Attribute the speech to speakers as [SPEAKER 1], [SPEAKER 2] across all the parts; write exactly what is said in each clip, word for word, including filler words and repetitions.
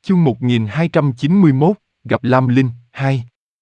[SPEAKER 1] Chương một nghìn hai trăm chín mươi mốt, gặp Lam Linh, hai.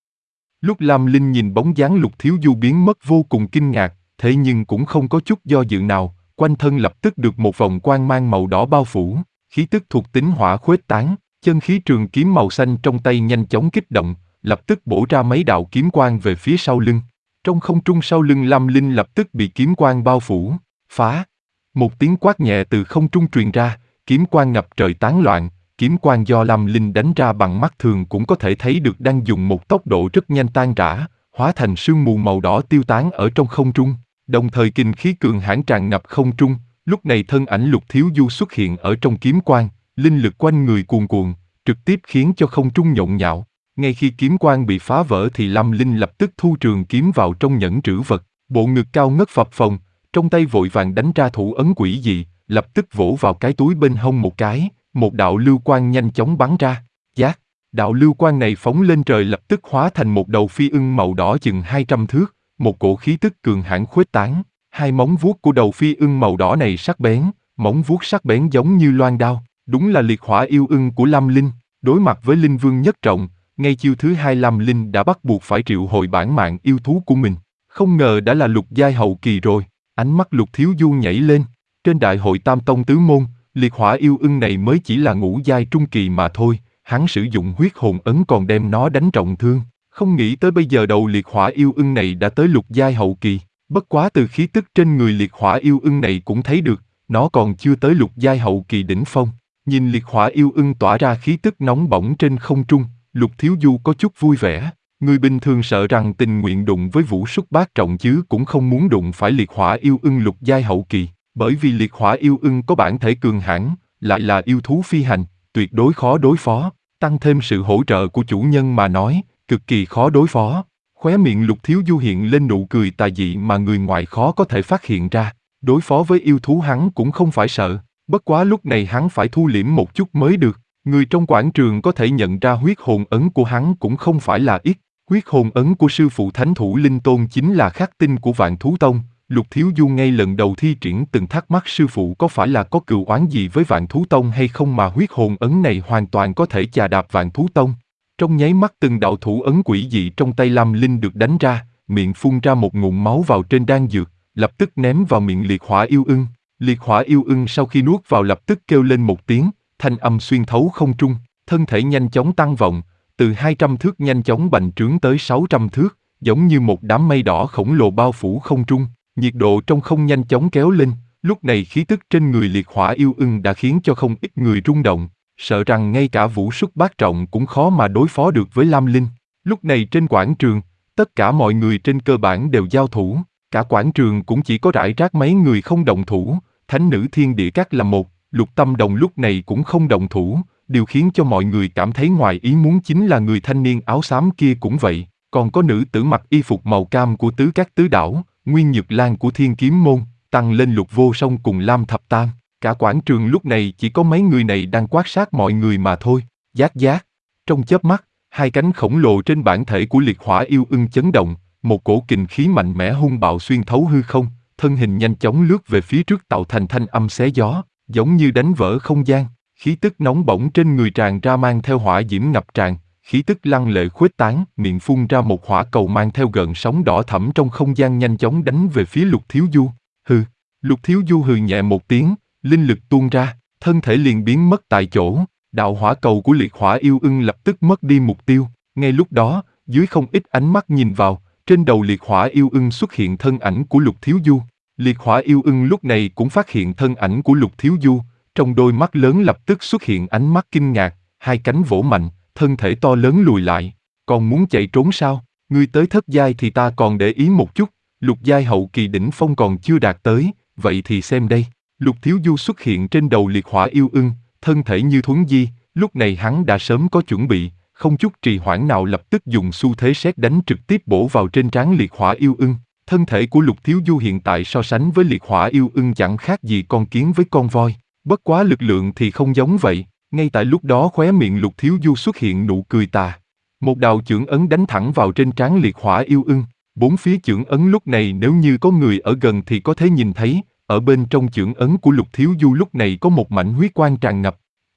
[SPEAKER 1] Lúc Lam Linh nhìn bóng dáng Lục Thiếu Du biến mất vô cùng kinh ngạc, thế nhưng cũng không có chút do dự nào, quanh thân lập tức được một vòng quang mang màu đỏ bao phủ, khí tức thuộc tính hỏa khuếch tán, chân khí trường kiếm màu xanh trong tay nhanh chóng kích động, lập tức bổ ra mấy đạo kiếm quang về phía sau lưng. Trong không trung sau lưng Lam Linh lập tức bị kiếm quang bao phủ, phá. Một tiếng quát nhẹ từ không trung truyền ra, kiếm quang ngập trời tán loạn. Kiếm quang do Lam Linh đánh ra bằng mắt thường cũng có thể thấy được đang dùng một tốc độ rất nhanh tan rã, hóa thành sương mù màu đỏ tiêu tán ở trong không trung, đồng thời kình khí cường hãn tràn ngập không trung. Lúc này thân ảnh Lục Thiếu Du xuất hiện ở trong kiếm quang, linh lực quanh người cuồn cuộn, trực tiếp khiến cho không trung nhộn nhạo. Ngay khi kiếm quang bị phá vỡ thì Lam Linh lập tức thu trường kiếm vào trong nhẫn trữ vật, bộ ngực cao ngất phập phồng, trong tay vội vàng đánh ra thủ ấn quỷ dị, lập tức vỗ vào cái túi bên hông một cái. Một đạo lưu quang nhanh chóng bắn ra, giác, đạo lưu quang này phóng lên trời lập tức hóa thành một đầu phi ưng màu đỏ chừng hai trăm thước, một cổ khí tức cường hãn khuếch tán, hai móng vuốt của đầu phi ưng màu đỏ này sắc bén, móng vuốt sắc bén giống như loan đao, đúng là liệt hỏa yêu ưng của Lam Linh, đối mặt với Linh Vương Nhất Trọng, ngay chiêu thứ hai Lam Linh đã bắt buộc phải triệu hồi bản mạng yêu thú của mình, không ngờ đã là lục giai hậu kỳ rồi, ánh mắt Lục Thiếu Du nhảy lên, trên đại hội Tam Tông Tứ Môn, liệt hỏa yêu ưng này mới chỉ là ngũ giai trung kỳ mà thôi, hắn sử dụng huyết hồn ấn còn đem nó đánh trọng thương, không nghĩ tới bây giờ đầu liệt hỏa yêu ưng này đã tới lục giai hậu kỳ, bất quá từ khí tức trên người liệt hỏa yêu ưng này cũng thấy được, nó còn chưa tới lục giai hậu kỳ đỉnh phong. Nhìn liệt hỏa yêu ưng tỏa ra khí tức nóng bỏng trên không trung, Lục Thiếu Du có chút vui vẻ, người bình thường sợ rằng tình nguyện đụng với vũ súc bát trọng chứ cũng không muốn đụng phải liệt hỏa yêu ưng lục giai hậu kỳ. Bởi vì liệt hỏa yêu ưng có bản thể cường hãn, lại là yêu thú phi hành, tuyệt đối khó đối phó, tăng thêm sự hỗ trợ của chủ nhân mà nói, cực kỳ khó đối phó. Khóe miệng Lục Thiếu Du hiện lên nụ cười tà dị mà người ngoài khó có thể phát hiện ra, đối phó với yêu thú hắn cũng không phải sợ, bất quá lúc này hắn phải thu liễm một chút mới được, người trong quảng trường có thể nhận ra huyết hồn ấn của hắn cũng không phải là ít, huyết hồn ấn của sư phụ Thánh Thủ Linh Tôn chính là khắc tinh của Vạn Thú Tông. Lục Thiếu Du ngay lần đầu thi triển từng thắc mắc sư phụ có phải là có cừu oán gì với Vạn Thú Tông hay không mà huyết hồn ấn này hoàn toàn có thể chà đạp Vạn Thú Tông. Trong nháy mắt từng đạo thủ ấn quỷ dị trong tay Lam Linh được đánh ra, miệng phun ra một ngụm máu vào trên đan dược, lập tức ném vào miệng liệt hỏa yêu ưng. Liệt hỏa yêu ưng sau khi nuốt vào lập tức kêu lên một tiếng, thanh âm xuyên thấu không trung, thân thể nhanh chóng tăng vọng, từ hai trăm thước nhanh chóng bành trướng tới sáu trăm thước, giống như một đám mây đỏ khổng lồ bao phủ không trung. Nhiệt độ trong không nhanh chóng kéo lên, lúc này khí tức trên người liệt hỏa yêu ưng đã khiến cho không ít người rung động, sợ rằng ngay cả vũ súc bát trọng cũng khó mà đối phó được với Lam Linh. Lúc này trên quảng trường, tất cả mọi người trên cơ bản đều giao thủ, cả quảng trường cũng chỉ có rải rác mấy người không động thủ, thánh nữ Thiên Địa Các là một, Lục Tâm Đồng lúc này cũng không động thủ, điều khiến cho mọi người cảm thấy ngoài ý muốn chính là người thanh niên áo xám kia cũng vậy, còn có nữ tử mặc y phục màu cam của Tứ Các Tứ Đảo, Nguyên Nhược Lan của Thiên Kiếm Môn, tăng lên Lục Vô Song cùng Lam Thập Tam, cả quảng trường lúc này chỉ có mấy người này đang quan sát mọi người mà thôi. Giác giác, trong chớp mắt, hai cánh khổng lồ trên bản thể của liệt hỏa yêu ưng chấn động, một cổ kình khí mạnh mẽ hung bạo xuyên thấu hư không, thân hình nhanh chóng lướt về phía trước tạo thành thanh âm xé gió, giống như đánh vỡ không gian, khí tức nóng bỏng trên người tràn ra mang theo hỏa diễm ngập tràn. Khí tức lăng lệ khuếch tán, miệng phun ra một hỏa cầu mang theo gợn sóng đỏ thẫm trong không gian nhanh chóng đánh về phía Lục Thiếu Du. Hừ, Lục Thiếu Du hừ nhẹ một tiếng, linh lực tuôn ra, thân thể liền biến mất tại chỗ, đạo hỏa cầu của liệt hỏa yêu ưng lập tức mất đi mục tiêu. Ngay lúc đó, dưới không ít ánh mắt nhìn vào, trên đầu liệt hỏa yêu ưng xuất hiện thân ảnh của Lục Thiếu Du. Liệt hỏa yêu ưng lúc này cũng phát hiện thân ảnh của Lục Thiếu Du, trong đôi mắt lớn lập tức xuất hiện ánh mắt kinh ngạc, hai cánh vỗ mạnh. Thân thể to lớn lùi lại, còn muốn chạy trốn sao? Ngươi tới thất giai thì ta còn để ý một chút, lục giai hậu kỳ đỉnh phong còn chưa đạt tới, vậy thì xem đây. Lục Thiếu Du xuất hiện trên đầu liệt hỏa yêu ưng, thân thể như thuấn di, lúc này hắn đã sớm có chuẩn bị, không chút trì hoãn nào lập tức dùng xu thế sét đánh trực tiếp bổ vào trên trán liệt hỏa yêu ưng. Thân thể của Lục Thiếu Du hiện tại so sánh với liệt hỏa yêu ưng chẳng khác gì con kiến với con voi, bất quá lực lượng thì không giống vậy. Ngay tại lúc đó khóe miệng Lục Thiếu Du xuất hiện nụ cười tà. Một đạo chưởng ấn đánh thẳng vào trên trán liệt hỏa yêu ưng. Bốn phía chưởng ấn lúc này nếu như có người ở gần thì có thể nhìn thấy, ở bên trong chưởng ấn của Lục Thiếu Du lúc này có một mảnh huyết quang tràn ngập.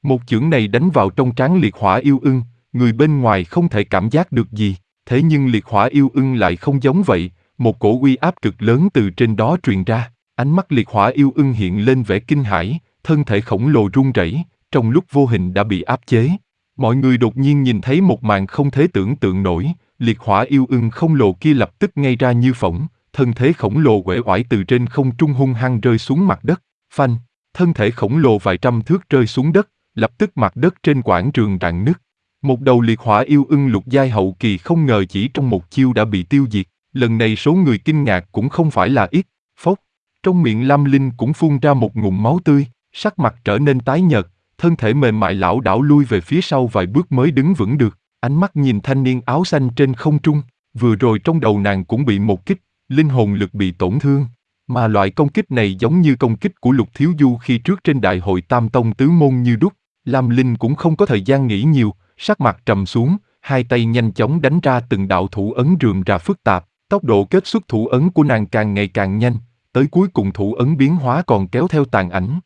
[SPEAKER 1] Một chưởng này đánh vào trong trán liệt hỏa yêu ưng, người bên ngoài không thể cảm giác được gì, thế nhưng liệt hỏa yêu ưng lại không giống vậy, một cổ uy áp cực lớn từ trên đó truyền ra, ánh mắt liệt hỏa yêu ưng hiện lên vẻ kinh hãi, thân thể khổng lồ run rẩy, trong lúc vô hình đã bị áp chế. Mọi người đột nhiên nhìn thấy một màn không thể tưởng tượng nổi, liệt hỏa yêu ưng khổng lồ kia lập tức ngay ra như phỏng, thân thế khổng lồ uể oải từ trên không trung hung hăng rơi xuống mặt đất, phanh, thân thể khổng lồ vài trăm thước rơi xuống đất, lập tức mặt đất trên quảng trường rạn nứt. Một đầu liệt hỏa yêu ưng lục giai hậu kỳ không ngờ chỉ trong một chiêu đã bị tiêu diệt, lần này số người kinh ngạc cũng không phải là ít, phốc, trong miệng Lam Linh cũng phun ra một ngụm máu tươi, sắc mặt trở nên tái nhợt, thân thể mềm mại lảo đảo lui về phía sau vài bước mới đứng vững được, ánh mắt nhìn thanh niên áo xanh trên không trung, vừa rồi trong đầu nàng cũng bị một kích, linh hồn lực bị tổn thương, mà loại công kích này giống như công kích của Lục Thiếu Du khi trước trên đại hội Tam Tông tứ môn như đúc, Lam Linh cũng không có thời gian nghĩ nhiều, sắc mặt trầm xuống, hai tay nhanh chóng đánh ra từng đạo thủ ấn rườm rà phức tạp, tốc độ kết xuất thủ ấn của nàng càng ngày càng nhanh, tới cuối cùng thủ ấn biến hóa còn kéo theo tàn ảnh,